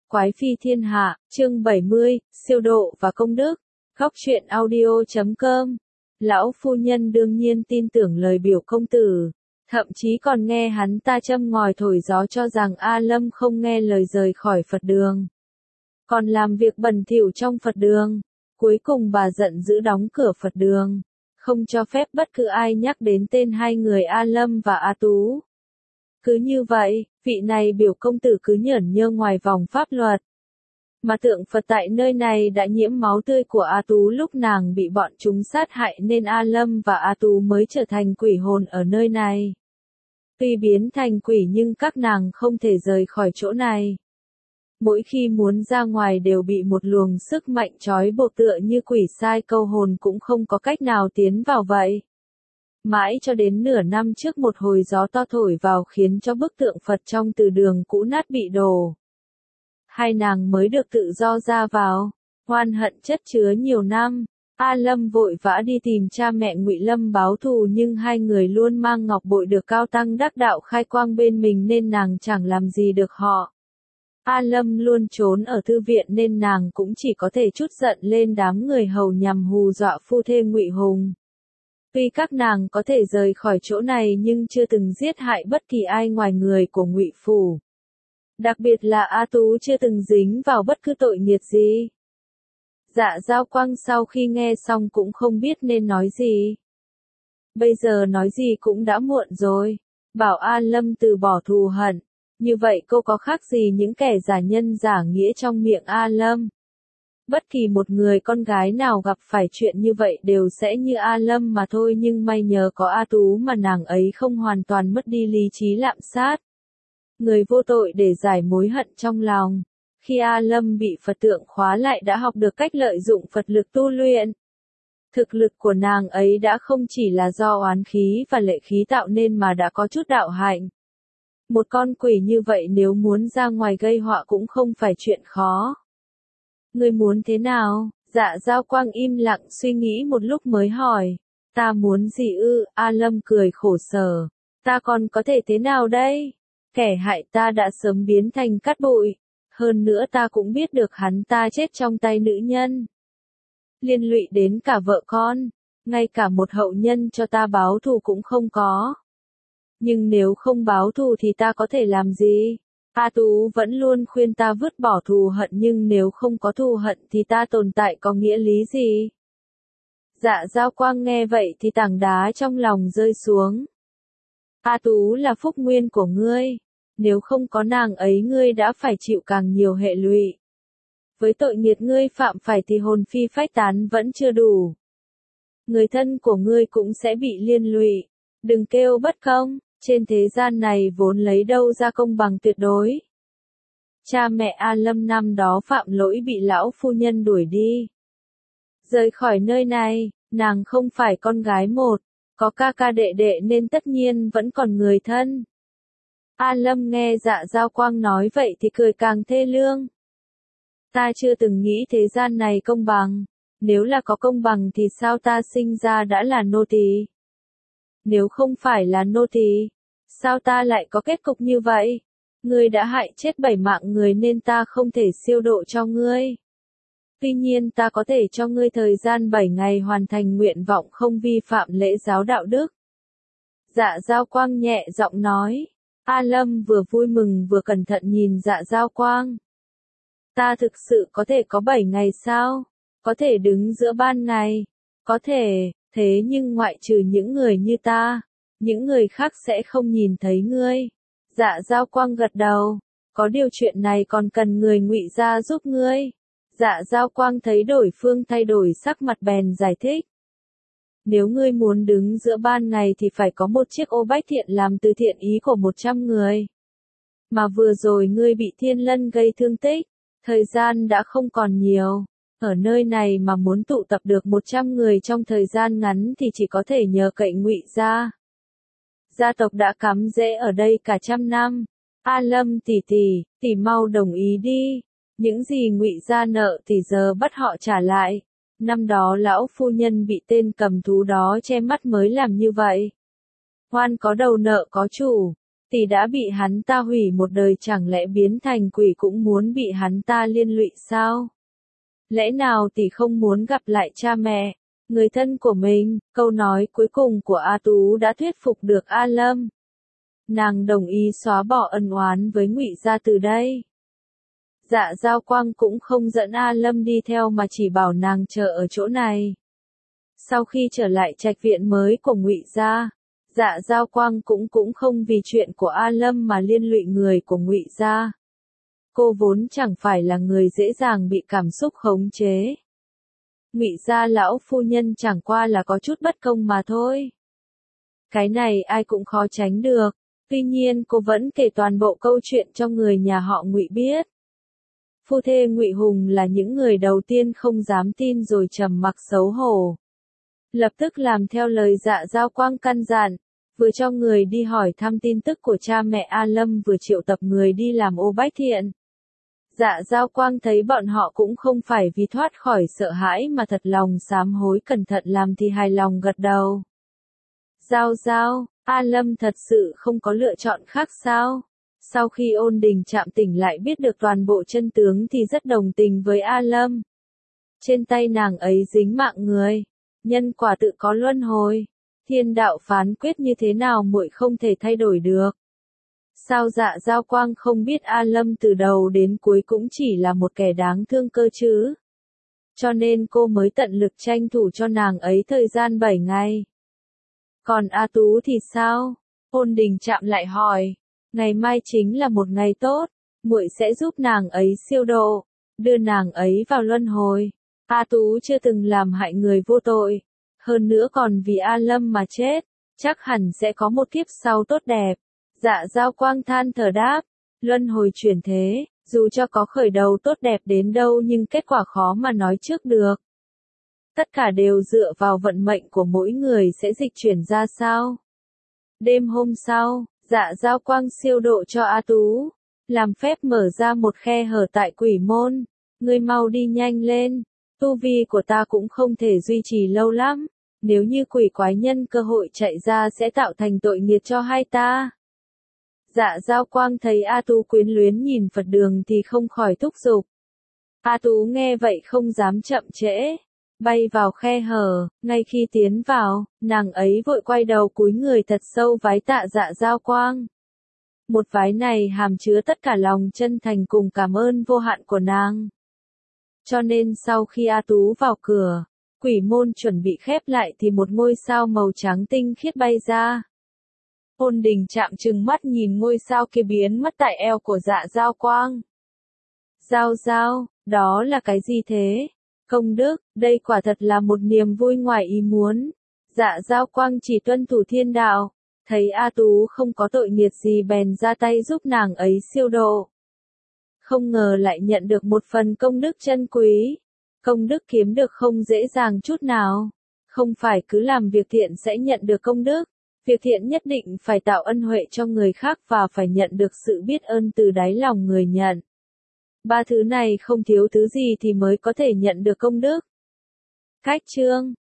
Quái phi thiên hạ, chương 70, siêu độ và công đức. Góc truyện audio.com. Lão phu nhân đương nhiên tin tưởng lời biểu công tử, thậm chí còn nghe hắn ta châm ngòi thổi gió cho rằng A Lâm không nghe lời rời khỏi Phật đường, còn làm việc bẩn thỉu trong Phật đường. Cuối cùng bà giận dữ đóng cửa Phật đường, không cho phép bất cứ ai nhắc đến tên hai người A Lâm và A Tú. Cứ như vậy, vị này biểu công tử cứ nhởn nhơ ngoài vòng pháp luật. Mà tượng Phật tại nơi này đã nhiễm máu tươi của A Tú lúc nàng bị bọn chúng sát hại nên A Lâm và A Tú mới trở thành quỷ hồn ở nơi này. Tuy biến thành quỷ nhưng các nàng không thể rời khỏi chỗ này. Mỗi khi muốn ra ngoài đều bị một luồng sức mạnh trói buộc tựa như quỷ sai câu hồn cũng không có cách nào tiến vào vậy. Mãi cho đến nửa năm trước một hồi gió to thổi vào khiến cho bức tượng Phật trong từ đường cũ nát bị đổ. Hai nàng mới được tự do ra vào, oan hận chất chứa nhiều năm. A Lâm vội vã đi tìm cha mẹ Ngụy Lâm báo thù nhưng hai người luôn mang ngọc bội được cao tăng đắc đạo khai quang bên mình nên nàng chẳng làm gì được họ. A Lâm luôn trốn ở thư viện nên nàng cũng chỉ có thể trút giận lên đám người hầu nhằm hù dọa phu thê Ngụy Hùng. Tuy các nàng có thể rời khỏi chỗ này nhưng chưa từng giết hại bất kỳ ai ngoài người của Ngụy phủ. Đặc biệt là A Tú chưa từng dính vào bất cứ tội nghiệt gì. Dạ Giao Quang sau khi nghe xong cũng không biết nên nói gì. Bây giờ nói gì cũng đã muộn rồi. Bảo A Lâm từ bỏ thù hận. Như vậy cô có khác gì những kẻ giả nhân giả nghĩa trong miệng A Lâm. Bất kỳ một người con gái nào gặp phải chuyện như vậy đều sẽ như A Lâm mà thôi, nhưng may nhờ có A Tú mà nàng ấy không hoàn toàn mất đi lý trí lạm sát người vô tội để giải mối hận trong lòng. Khi A Lâm bị Phật tượng khóa lại đã học được cách lợi dụng Phật lực tu luyện. Thực lực của nàng ấy đã không chỉ là do oán khí và lệ khí tạo nên mà đã có chút đạo hạnh. Một con quỷ như vậy nếu muốn ra ngoài gây họa cũng không phải chuyện khó. Ngươi muốn thế nào? Dạ Giao Quang im lặng suy nghĩ một lúc mới hỏi. Ta muốn gì ư? A Lâm cười khổ sở. Ta còn có thể thế nào đây? Kẻ hại ta đã sớm biến thành cát bụi. Hơn nữa ta cũng biết được hắn ta chết trong tay nữ nhân. Liên lụy đến cả vợ con. Ngay cả một hậu nhân cho ta báo thù cũng không có. Nhưng nếu không báo thù thì ta có thể làm gì? A Tú vẫn luôn khuyên ta vứt bỏ thù hận nhưng nếu không có thù hận thì ta tồn tại có nghĩa lý gì? Dạ Giao Quang nghe vậy thì tảng đá trong lòng rơi xuống. A Tú là phúc nguyên của ngươi. Nếu không có nàng ấy ngươi đã phải chịu càng nhiều hệ lụy. Với tội nghiệt ngươi phạm phải thì hồn phi phách tán vẫn chưa đủ. Người thân của ngươi cũng sẽ bị liên lụy. Đừng kêu bất công. Trên thế gian này vốn lấy đâu ra công bằng tuyệt đối. Cha mẹ A Lâm năm đó phạm lỗi bị lão phu nhân đuổi đi. Rời khỏi nơi này, nàng không phải con gái một, có ca ca đệ đệ nên tất nhiên vẫn còn người thân. A Lâm nghe Dạ Giao Quang nói vậy thì cười càng thê lương. Ta chưa từng nghĩ thế gian này công bằng. Nếu là có công bằng thì sao ta sinh ra đã là nô tỳ? Nếu không phải là nô tỳ, sao ta lại có kết cục như vậy? Ngươi đã hại chết 7 mạng người nên ta không thể siêu độ cho ngươi. Tuy nhiên ta có thể cho ngươi thời gian 7 ngày hoàn thành nguyện vọng không vi phạm lễ giáo đạo đức. Dạ Giao Quang nhẹ giọng nói. A Lâm vừa vui mừng vừa cẩn thận nhìn Dạ Giao Quang. Ta thực sự có thể có 7 ngày sao? Có thể đứng giữa ban ngày? Có thể. Thế nhưng ngoại trừ những người như ta, những người khác sẽ không nhìn thấy ngươi. Dạ Giao Quang gật đầu. Có điều chuyện này còn cần người Ngụy gia giúp ngươi. Dạ Giao Quang thấy đối phương thay đổi sắc mặt bèn giải thích. Nếu ngươi muốn đứng giữa ban ngày thì phải có một chiếc ô bách thiện làm từ thiện ý của 100 người. Mà vừa rồi ngươi bị Thiên Lân gây thương tích, thời gian đã không còn nhiều. Ở nơi này mà muốn tụ tập được 100 người trong thời gian ngắn thì chỉ có thể nhờ cậy Ngụy gia. Gia tộc đã cắm rễ ở đây cả trăm năm. A Lâm tỷ tỷ mau đồng ý đi. Những gì Ngụy gia nợ thì giờ bắt họ trả lại. Năm đó lão phu nhân bị tên cầm thú đó che mắt mới làm như vậy. Hoan có đầu nợ có chủ. Tỷ đã bị hắn ta hủy một đời, chẳng lẽ biến thành quỷ cũng muốn bị hắn ta liên lụy sao? Lẽ nào tỷ không muốn gặp lại cha mẹ, người thân của mình? Câu nói cuối cùng của A Tú đã thuyết phục được A Lâm. Nàng đồng ý xóa bỏ ân oán với Ngụy gia từ đây. Dạ Giao Quang cũng không dẫn A Lâm đi theo mà chỉ bảo nàng chờ ở chỗ này. Sau khi trở lại trạch viện mới của Ngụy gia, Dạ Giao Quang cũng không vì chuyện của A Lâm mà liên lụy người của Ngụy gia. Cô vốn chẳng phải là người dễ dàng bị cảm xúc khống chế. Ngụy gia lão phu nhân chẳng qua là có chút bất công mà thôi. Cái này ai cũng khó tránh được. Tuy nhiên cô vẫn kể toàn bộ câu chuyện cho người nhà họ Ngụy biết. Phu thê Ngụy Hùng là những người đầu tiên không dám tin rồi trầm mặc xấu hổ. Lập tức làm theo lời Dạ Giao Quang căn dặn, vừa cho người đi hỏi thăm tin tức của cha mẹ A Lâm, vừa triệu tập người đi làm ô bách thiện. Dạ Giao Quang thấy bọn họ cũng không phải vì thoát khỏi sợ hãi mà thật lòng sám hối cẩn thận làm thì hài lòng gật đầu. Giao, A Lâm thật sự không có lựa chọn khác sao? Sau khi Ôn Đình Trạm tỉnh lại biết được toàn bộ chân tướng thì rất đồng tình với A Lâm. Trên tay nàng ấy dính mạng người, nhân quả tự có luân hồi, thiên đạo phán quyết như thế nào muội không thể thay đổi được. Sao Dạ Giao Quang không biết A Lâm từ đầu đến cuối cũng chỉ là một kẻ đáng thương cơ chứ? Cho nên cô mới tận lực tranh thủ cho nàng ấy thời gian 7 ngày. Còn A Tú thì sao? Ôn Đình Trạm lại hỏi. Ngày mai chính là một ngày tốt, muội sẽ giúp nàng ấy siêu độ, đưa nàng ấy vào luân hồi. A Tú chưa từng làm hại người vô tội, hơn nữa còn vì A Lâm mà chết, chắc hẳn sẽ có một kiếp sau tốt đẹp. Dạ Giao Quang than thở đáp, luân hồi chuyển thế, dù cho có khởi đầu tốt đẹp đến đâu nhưng kết quả khó mà nói trước được. Tất cả đều dựa vào vận mệnh của mỗi người sẽ dịch chuyển ra sao. Đêm hôm sau, Dạ Giao Quang siêu độ cho A Tú, làm phép mở ra một khe hở tại quỷ môn. Ngươi mau đi nhanh lên, tu vi của ta cũng không thể duy trì lâu lắm, nếu như quỷ quái nhân cơ hội chạy ra sẽ tạo thành tội nghiệp cho hai ta. Dạ Giao Quang thấy A Tú quyến luyến nhìn Phật đường thì không khỏi thúc giục. A Tú nghe vậy không dám chậm trễ, bay vào khe hở. Ngay khi tiến vào, nàng ấy vội quay đầu cúi người thật sâu vái tạ Dạ Giao Quang. Một vái này hàm chứa tất cả lòng chân thành cùng cảm ơn vô hạn của nàng. Cho nên sau khi A Tú vào cửa, quỷ môn chuẩn bị khép lại thì một ngôi sao màu trắng tinh khiết bay ra. Ôn Đình Trạm trừng mắt nhìn ngôi sao kia biến mất tại eo của Dạ Giao Quang. Giao, đó là cái gì thế? Công đức, đây quả thật là một niềm vui ngoài ý muốn. Dạ Giao Quang chỉ tuân thủ thiên đạo, thấy A Tú không có tội nghiệp gì bèn ra tay giúp nàng ấy siêu độ. Không ngờ lại nhận được một phần công đức chân quý. Công đức kiếm được không dễ dàng chút nào. Không phải cứ làm việc thiện sẽ nhận được công đức. Việc thiện nhất định phải tạo ân huệ cho người khác và phải nhận được sự biết ơn từ đáy lòng người nhận. Ba thứ này không thiếu thứ gì thì mới có thể nhận được công đức. Cách chương